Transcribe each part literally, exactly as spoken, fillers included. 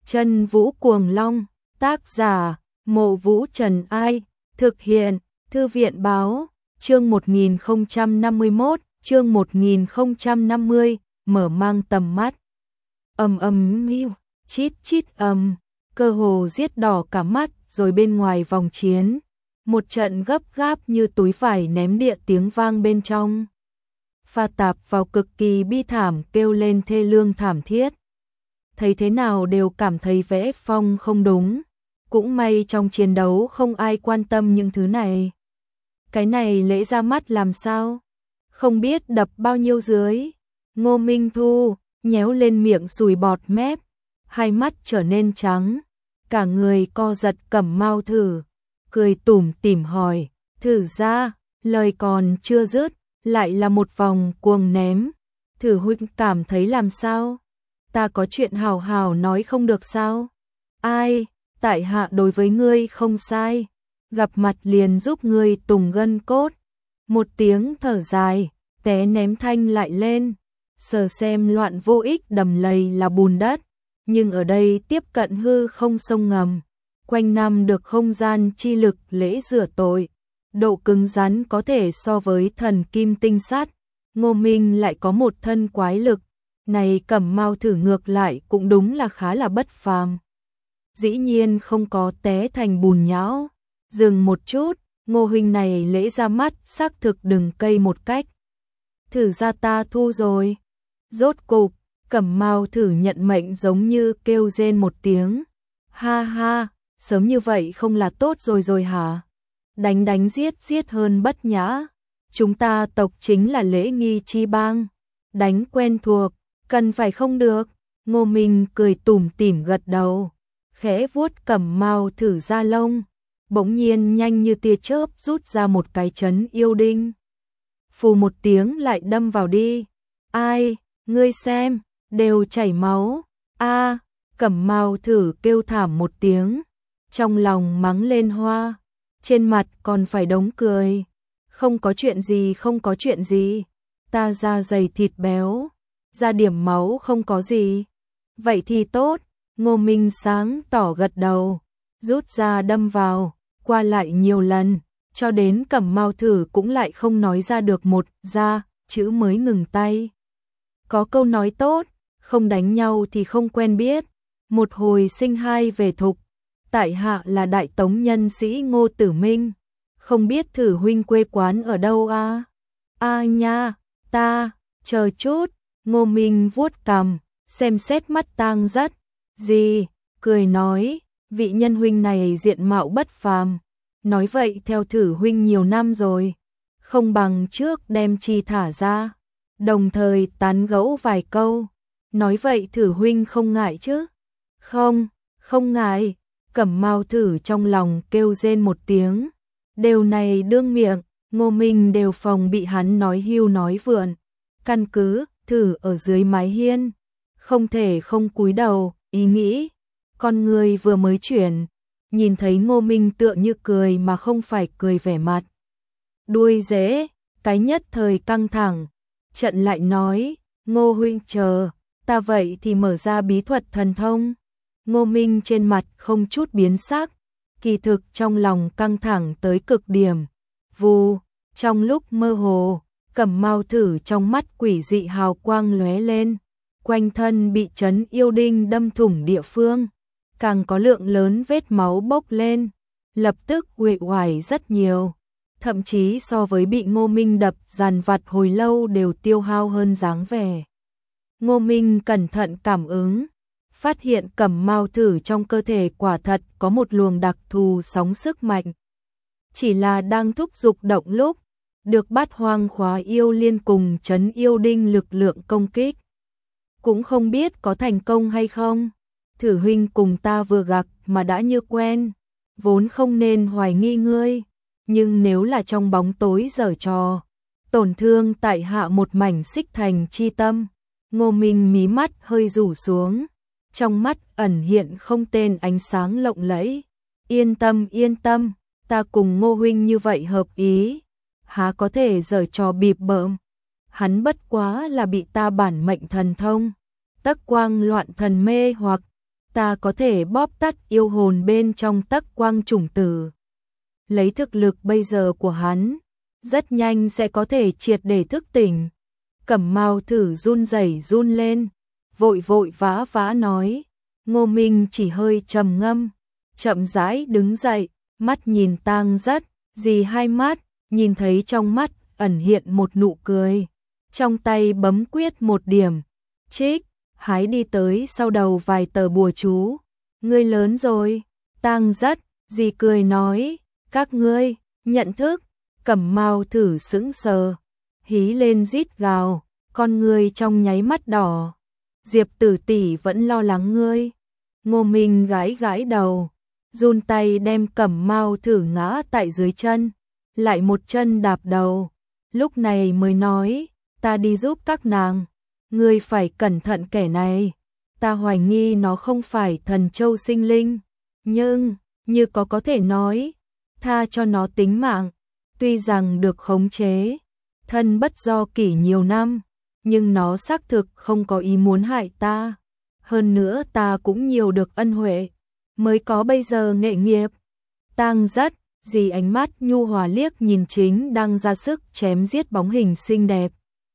Chân Vũ Cuồng Long, tác giả, Mộ Vũ Trần Ai, thực hiện, Thư viện Báo, chương một nghìn không trăm năm mươi mốt, chương một nghìn không trăm năm mươi, mở mang tầm mắt. Ầm ầm miu, chít chít ầm, cơ hồ giết đỏ cả mắt, rồi bên ngoài vòng chiến, một trận gấp gáp như túi vải ném địa tiếng vang bên trong. Pha tạp vào cực kỳ bi thảm kêu lên thê lương thảm thiết. Thấy thế nào đều cảm thấy vẽ phong không đúng. Cũng may trong chiến đấu không ai quan tâm những thứ này. Cái này lễ ra mắt làm sao? Không biết đập bao nhiêu dưới. Ngô Minh Thu nhéo lên miệng sùi bọt mép, hai mắt trở nên trắng, cả người co giật. Cẩm Mao Thử cười tủm tỉm hỏi, Thử ra, lời còn chưa dứt, lại là một vòng cuồng ném. Thử huynh cảm thấy làm sao? Ta có chuyện hào hào nói không được sao? Ai, tại hạ đối với ngươi không sai, gặp mặt liền giúp ngươi tùng gân cốt. Một tiếng thở dài, té ném thanh lại lên, sờ xem loạn vô ích đầm lầy là bùn đất, nhưng ở đây tiếp cận hư không sông ngầm, quanh năm được không gian chi lực lễ rửa tội, độ cứng rắn có thể so với thần kim tinh sắt. Ngô Minh lại có một thân quái lực, này Cẩm Mao Thử ngược lại cũng đúng là khá là bất phàm. Dĩ nhiên không có té thành bùn nhão. Dừng một chút, Ngô huynh này lễ ra mắt xác thực đừng cây một cách. Thử ra ta thu rồi. Rốt cục, Cẩm Mao Thử nhận mệnh giống như kêu rên một tiếng. Ha ha, sớm như vậy không là tốt rồi rồi hả? Đánh đánh giết giết hơn bất nhã. Chúng ta tộc chính là lễ nghi chi bang. Đánh quen thuộc, cần phải không được. Ngô Minh cười tủm tỉm gật đầu, khẽ vuốt Cẩm Mao Thử da lông, bỗng nhiên nhanh như tia chớp rút ra một cái chấn yêu đinh. Phù một tiếng lại đâm vào đi. Ai, ngươi xem, đều chảy máu. A, Cẩm Mao Thử kêu thảm một tiếng, trong lòng mắng lên hoa, trên mặt còn phải đống cười. Không có chuyện gì, không có chuyện gì, ta da dày thịt béo, ra điểm máu không có gì. Vậy thì tốt. Ngô Minh sáng tỏ gật đầu, rút ra đâm vào, qua lại nhiều lần, cho đến Cẩm Mao Thử cũng lại không nói ra được một ra chữ mới ngừng tay. Có câu nói tốt, không đánh nhau thì không quen biết, một hồi sinh hai về thục. Tại hạ là Đại Tống nhân sĩ Ngô Tử Minh, không biết Thử huynh quê quán ở đâu a? A nha, ta, chờ chút. Ngô Minh vuốt cằm, xem xét mắt tang rất. Gì, cười nói, vị nhân huynh này diện mạo bất phàm, nói vậy theo Thử huynh nhiều năm rồi, không bằng trước đem chi thả ra, đồng thời tán gẫu vài câu, nói vậy Thử huynh không ngại chứ? Không, không ngại. Cẩm Mao Thử trong lòng kêu rên một tiếng, đều này đương miệng, Ngô Minh đều phòng bị hắn nói hưu nói vượn, căn cứ Thử ở dưới mái hiên, không thể không cúi đầu. Ý nghĩ, con người vừa mới chuyển, nhìn thấy Ngô Minh tựa như cười mà không phải cười vẻ mặt đuôi dễ, cái nhất thời căng thẳng, trận lại nói, Ngô huynh chờ, ta vậy thì mở ra bí thuật thần thông. Ngô Minh trên mặt không chút biến sắc, kỳ thực trong lòng căng thẳng tới cực điểm. Vù, trong lúc mơ hồ, Cẩm Mao Thử trong mắt quỷ dị hào quang lóe lên. Quanh thân bị chấn yêu đinh đâm thủng địa phương, càng có lượng lớn vết máu bốc lên, lập tức uể oải rất nhiều, thậm chí so với bị Ngô Minh đập dàn vặt hồi lâu đều tiêu hao hơn dáng vẻ. Ngô Minh cẩn thận cảm ứng, phát hiện Cẩm Mao Thử trong cơ thể quả thật có một luồng đặc thù sóng sức mạnh. Chỉ là đang thúc dục động lúc, được Bát Hoang Khóa Yêu Liên cùng chấn yêu đinh lực lượng công kích. Cũng không biết có thành công hay không. Thử huynh cùng ta vừa gặp mà đã như quen, vốn không nên hoài nghi ngươi, nhưng nếu là trong bóng tối giở trò, tổn thương tại hạ một mảnh xích thành chi tâm. Ngô Minh mí mắt hơi rủ xuống, trong mắt ẩn hiện không tên ánh sáng lộng lẫy. Yên tâm, yên tâm, ta cùng Ngô huynh như vậy hợp ý, há có thể giở trò bịp bợm. Hắn bất quá là bị ta bản mệnh thần thông tắc quang loạn thần mê hoặc, ta có thể bóp tắt yêu hồn bên trong tắc quang chủng tử. Lấy thực lực bây giờ của hắn, rất nhanh sẽ có thể triệt để thức tỉnh. Cẩm Mao thử run rẩy run lên, vội vội vã vã nói. Ngô Minh chỉ hơi trầm ngâm, chậm rãi đứng dậy, mắt nhìn Tang Rất, dì hai mắt, nhìn thấy trong mắt ẩn hiện một nụ cười, trong tay bấm quyết một điểm, chích, hái đi tới sau đầu vài tờ bùa chú. Ngươi lớn rồi, Tang Rất, dì cười nói, các ngươi, nhận thức. Cẩm Mao thử sững sờ, hí lên rít gào, con ngươi trong nháy mắt đỏ. Diệp Tử tỷ vẫn lo lắng ngươi. Ngô Minh gãi gãi đầu, run tay đem Cẩm Mao thử ngã tại dưới chân, lại một chân đạp đầu, lúc này mới nói, ta đi giúp các nàng, ngươi phải cẩn thận kẻ này, ta hoài nghi nó không phải thần châu sinh linh, nhưng, như có có thể nói, tha cho nó tính mạng, tuy rằng được khống chế, thân bất do kỷ nhiều năm, nhưng nó xác thực không có ý muốn hại ta. Hơn nữa ta cũng nhiều được ân huệ, mới có bây giờ nghệ nghiệp. Tang Rất, dì ánh mắt nhu hòa liếc nhìn chính đang ra sức chém giết bóng hình xinh đẹp.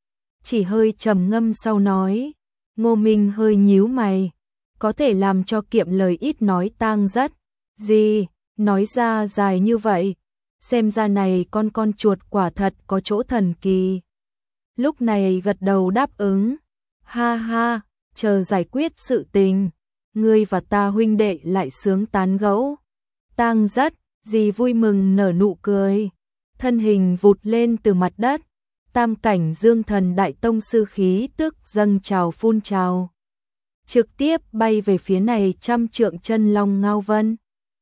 Chỉ hơi trầm ngâm sau nói, Ngô Minh hơi nhíu mày, có thể làm cho kiệm lời ít nói. Tang Rất, dì, nói ra dài như vậy, xem ra này con con chuột quả thật có chỗ thần kỳ. Lúc này gật đầu đáp ứng, ha ha, chờ giải quyết sự tình, ngươi và ta huynh đệ lại sướng tán gẫu. Tang Rất, dì vui mừng nở nụ cười, thân hình vụt lên từ mặt đất, tam cảnh dương thần đại tông sư khí tức dâng trào phun trào, trực tiếp bay về phía này trăm trượng chân long Ngao Vân.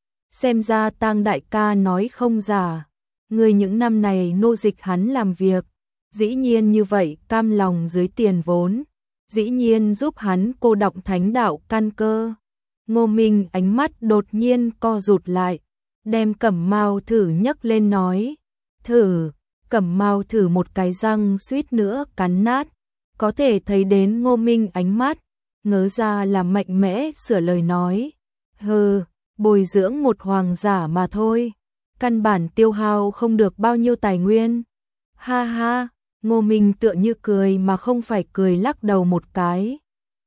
Xem ra Tang đại ca nói không giả, ngươi những năm này nô dịch hắn làm việc, dĩ nhiên như vậy cam lòng dưới tiền vốn, dĩ nhiên giúp hắn cô đọng thánh đạo căn cơ. Ngô Minh ánh mắt đột nhiên co rụt lại, đem Cẩm Mao thử nhấc lên nói, thử. Cẩm Mao thử một cái răng suýt nữa cắn nát, có thể thấy đến Ngô Minh ánh mắt, ngớ ra là mạnh mẽ sửa lời nói, hừ, bồi dưỡng một hoàng giả mà thôi, căn bản tiêu hao không được bao nhiêu tài nguyên. Ha ha, Ngô Minh tựa như cười mà không phải cười lắc đầu một cái.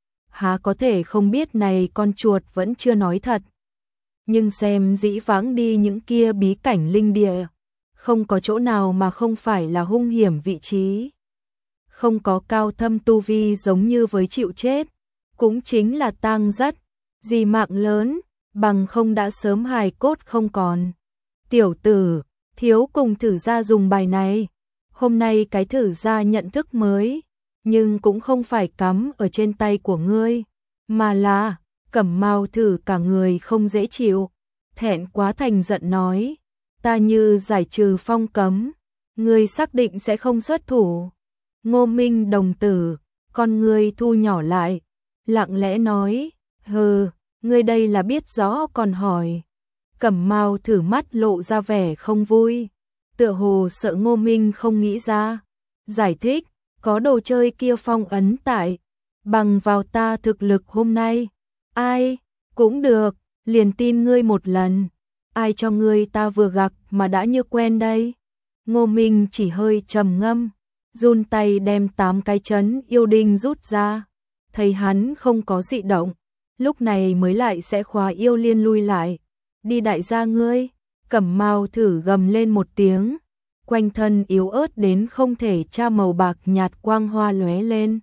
Há có thể không biết này con chuột vẫn chưa nói thật. Nhưng xem dĩ vãng đi những kia bí cảnh linh địa, không có chỗ nào mà không phải là hung hiểm vị trí. Không có cao thâm tu vi giống như với chịu chết, cũng chính là Tang Rất, gì mạng lớn, bằng không đã sớm hài cốt không còn. Tiểu tử, thiếu cùng thử ra dùng bài này. Hôm nay cái thử ra nhận thức mới, nhưng cũng không phải cắm ở trên tay của ngươi, mà là, Cẩm Mao thử cả người không dễ chịu, thẹn quá thành giận nói, ta như giải trừ phong cấm, ngươi xác định sẽ không xuất thủ. Ngô Minh đồng tử, con ngươi thu nhỏ lại, lặng lẽ nói, hừ, ngươi đây là biết rõ còn hỏi. Cẩm Mao thử mắt lộ ra vẻ không vui, tựa hồ sợ Ngô Minh không nghĩ ra. Giải thích, có đồ chơi kia phong ấn tại, bằng vào ta thực lực hôm nay. Ai, cũng được, liền tin ngươi một lần. Ai cho ngươi ta vừa gặp mà đã như quen đây. Ngô Minh chỉ hơi trầm ngâm, run tay đem tám cái chấn yêu đinh rút ra. Thấy hắn không có dị động, lúc này mới lại sẽ khóa yêu liên lui lại. Đi đại gia ngươi. Cẩm Mao thử gầm lên một tiếng, quanh thân yếu ớt đến không thể tra màu bạc nhạt quang hoa lóe lên.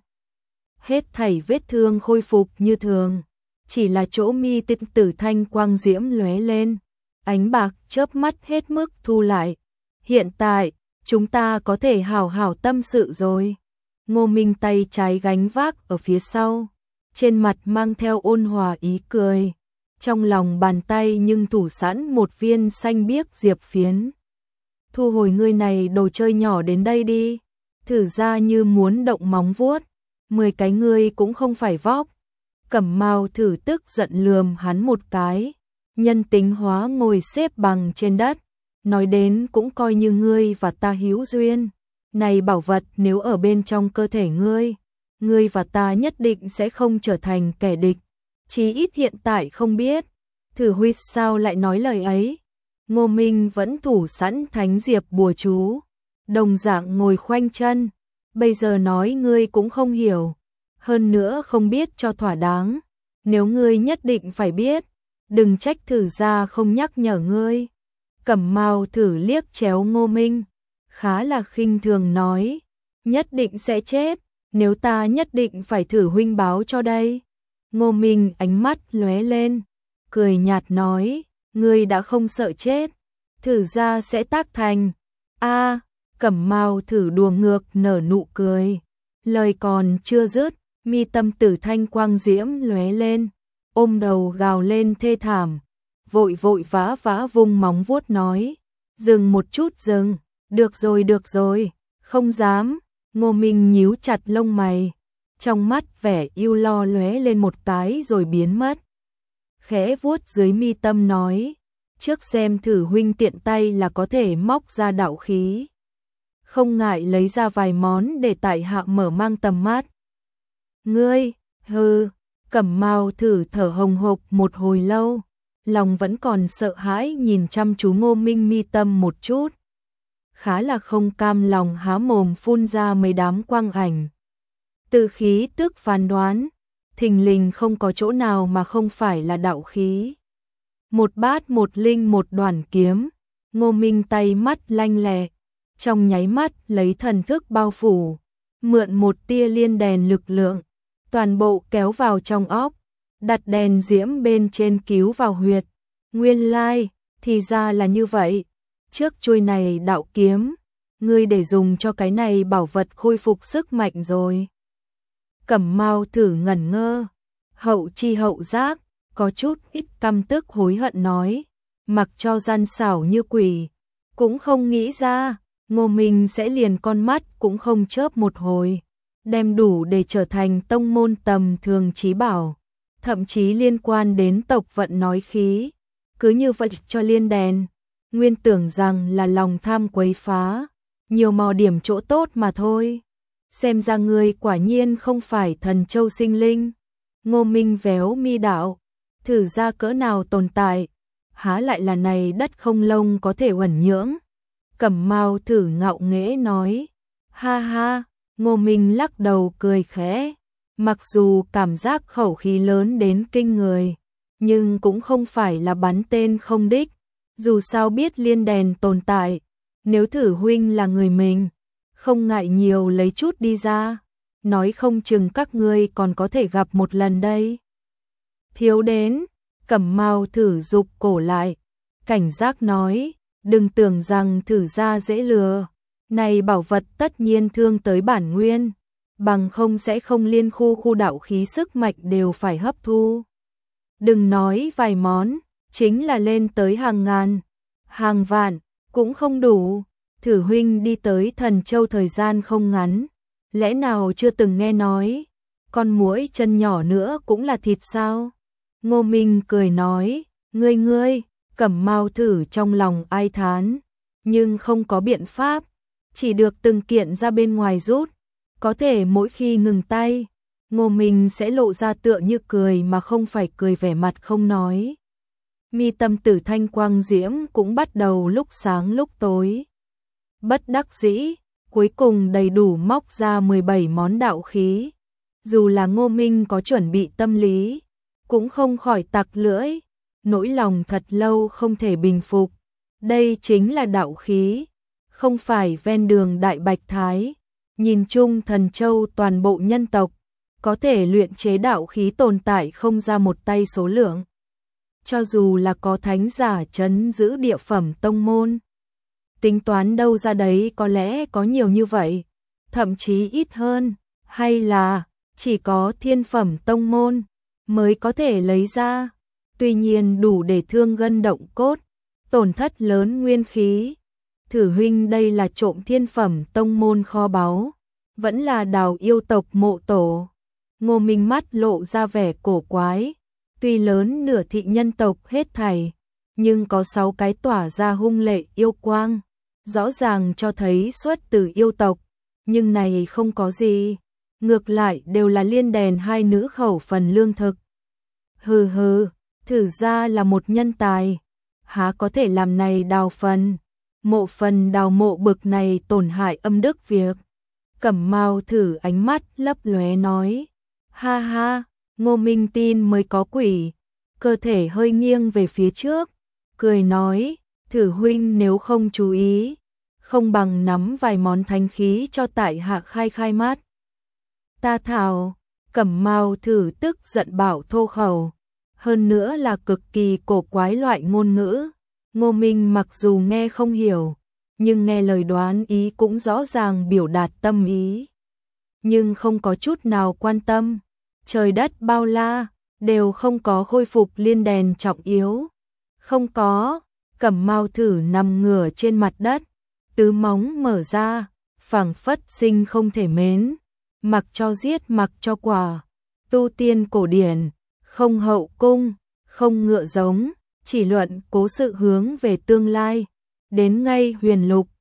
Hết thảy vết thương khôi phục như thường, chỉ là chỗ mi tinh tử thanh quang diễm lóe lên, ánh bạc chớp mắt hết mức thu lại. Hiện tại, chúng ta có thể hào hào tâm sự rồi. Ngô Minh tay trái gánh vác ở phía sau, trên mặt mang theo ôn hòa ý cười. Trong lòng bàn tay nhưng thủ sẵn một viên xanh biếc diệp phiến. Thu hồi ngươi này đồ chơi nhỏ đến đây đi. Thử ra như muốn động móng vuốt, mười cái ngươi cũng không phải vóc. Cẩm Mao thử tức giận lườm hắn một cái, nhân tính hóa ngồi xếp bằng trên đất, nói đến cũng coi như ngươi và ta hữu duyên. Này bảo vật nếu ở bên trong cơ thể ngươi, ngươi và ta nhất định sẽ không trở thành kẻ địch. chí ít hiện tại không biết. Thử Huy sao lại nói lời ấy? Ngô Minh vẫn thủ sẵn thánh diệp bùa chú, đồng dạng ngồi khoanh chân, bây giờ nói ngươi cũng không hiểu, hơn nữa không biết cho thỏa đáng, nếu ngươi nhất định phải biết, đừng trách Thử gia không nhắc nhở ngươi. Cẩm Mao Thử liếc chéo Ngô Minh, khá là khinh thường nói, nhất định sẽ chết, nếu ta nhất định phải Thử huynh báo cho đây. Ngô Minh ánh mắt lóe lên, cười nhạt nói, ngươi đã không sợ chết, Thử gia sẽ tác thành. A, Cẩm Mao Thử đùa ngược nở nụ cười, lời còn chưa dứt, mi tâm Tử thanh quang diễm lóe lên, ôm đầu gào lên thê thảm, vội vội vã vã vung móng vuốt nói, dừng một chút dừng, được rồi được rồi, không dám. Ngô Minh nhíu chặt lông mày, trong mắt vẻ yêu lo lóe lên một cái rồi biến mất. Khẽ vuốt dưới mi tâm nói, trước xem Thử huynh tiện tay là có thể móc ra đạo khí, không ngại lấy ra vài món để tại hạ mở mang tầm mắt. Ngươi, hừ, Cẩm Mao Thử thở hồng hộc một hồi lâu, lòng vẫn còn sợ hãi nhìn chăm chú Ngô Minh mi tâm một chút, khá là không cam lòng há mồm phun ra mấy đám quang ảnh. Từ khí tức phán đoán, thình lình không có chỗ nào mà không phải là đạo khí. Một bát một linh một đoàn kiếm, Ngô Minh tay mắt lanh lẹ, trong nháy mắt lấy thần thức bao phủ, mượn một tia liên đèn lực lượng, toàn bộ kéo vào trong óc, đặt đèn diễm bên trên cứu vào huyệt. Nguyên lai, thì ra là như vậy, trước chuôi này đạo kiếm, ngươi để dùng cho cái này bảo vật khôi phục sức mạnh rồi. Cẩm Mao Thử ngẩn ngơ, hậu chi hậu giác, có chút ít căm tức hối hận nói, mặc cho gian xảo như quỷ, cũng không nghĩ ra, Ngô Minh sẽ liền con mắt cũng không chớp một hồi, đem đủ để trở thành tông môn tầm thường chí bảo, thậm chí liên quan đến tộc vận nói khí, cứ như vậy cho liên đèn, nguyên tưởng rằng là lòng tham quấy phá, nhiều mò điểm chỗ tốt mà thôi. Xem ra ngươi quả nhiên không phải thần châu sinh linh. Ngô Minh véo mi đạo, Thử ra cỡ nào tồn tại, há lại là này đất không lông có thể uẩn nhưỡng. Cẩm Mao Thử ngạo nghễ nói, ha ha. Ngô Minh lắc đầu cười khẽ, mặc dù cảm giác khẩu khí lớn đến kinh người, nhưng cũng không phải là bắn tên không đích, dù sao biết liên đèn tồn tại, nếu Thử huynh là người mình, không ngại nhiều lấy chút đi ra, nói không chừng các ngươi còn có thể gặp một lần đây. Thiếu đến, Cẩm Mao Thử rụt cổ lại, cảnh giác nói, đừng tưởng rằng Thử gia dễ lừa, này bảo vật tất nhiên thương tới bản nguyên, bằng không sẽ không liên khu khu đạo khí sức mạnh đều phải hấp thu. Đừng nói vài món, chính là lên tới hàng ngàn, hàng vạn, cũng không đủ. Thử huynh đi tới Thần Châu thời gian không ngắn, lẽ nào chưa từng nghe nói, con muỗi chân nhỏ nữa cũng là thịt sao? Ngô Minh cười nói, ngươi ngươi, Cẩm Mao Thử trong lòng ai thán, nhưng không có biện pháp, chỉ được từng kiện ra bên ngoài rút, có thể mỗi khi ngừng tay, Ngô Minh sẽ lộ ra tựa như cười mà không phải cười vẻ mặt không nói. Mi tâm Tử thanh quang diễm cũng bắt đầu lúc sáng lúc tối. Bất đắc dĩ, cuối cùng đầy đủ móc ra mười bảy món đạo khí. Dù là Ngô Minh có chuẩn bị tâm lý, cũng không khỏi tặc lưỡi, nỗi lòng thật lâu không thể bình phục. Đây chính là đạo khí, không phải ven đường Đại Bạch Thái. Nhìn chung Thần Châu toàn bộ nhân tộc, có thể luyện chế đạo khí tồn tại không ra một tay số lượng. Cho dù là có thánh giả trấn giữ địa phẩm tông môn, tính toán đâu ra đấy có lẽ có nhiều như vậy, thậm chí ít hơn, hay là chỉ có thiên phẩm tông môn mới có thể lấy ra, tuy nhiên đủ để thương gân động cốt, tổn thất lớn nguyên khí. Thử huynh đây là trộm thiên phẩm tông môn kho báu, vẫn là đào yêu tộc mộ tổ. Ngô Minh mắt lộ ra vẻ cổ quái, tuy lớn nửa thị nhân tộc hết thảy, nhưng có sáu cái tỏa ra hung lệ yêu quang, rõ ràng cho thấy xuất từ yêu tộc, nhưng này không có gì, ngược lại đều là liên đèn hai nữ khẩu phần lương thực. Hừ hừ, thử ra là một nhân tài, há có thể làm này đào phần, mộ phần đào mộ bực này tổn hại âm đức việc. Cẩm Mao thử ánh mắt lấp lóe nói, ha ha, Ngô Minh tin mới có quỷ, cơ thể hơi nghiêng về phía trước, cười nói, thử huynh nếu không chú ý, không bằng nắm vài món thánh khí cho tại hạ khai khai mắt. Ta thảo, Cẩm Mao thử tức giận bảo thô khẩu, hơn nữa là cực kỳ cổ quái loại ngôn ngữ. Ngô Minh mặc dù nghe không hiểu, nhưng nghe lời đoán ý cũng rõ ràng biểu đạt tâm ý. Nhưng không có chút nào quan tâm, trời đất bao la, đều không có khôi phục liên đèn trọng yếu. Không có, Cẩm Mao thử nằm ngửa trên mặt đất, tứ móng mở ra, phảng phất sinh không thể mến, mặc cho giết mặc cho quả, tu tiên cổ điển, không hậu cung, không ngựa giống, chỉ luận cố sự hướng về tương lai, đến ngay huyền lục,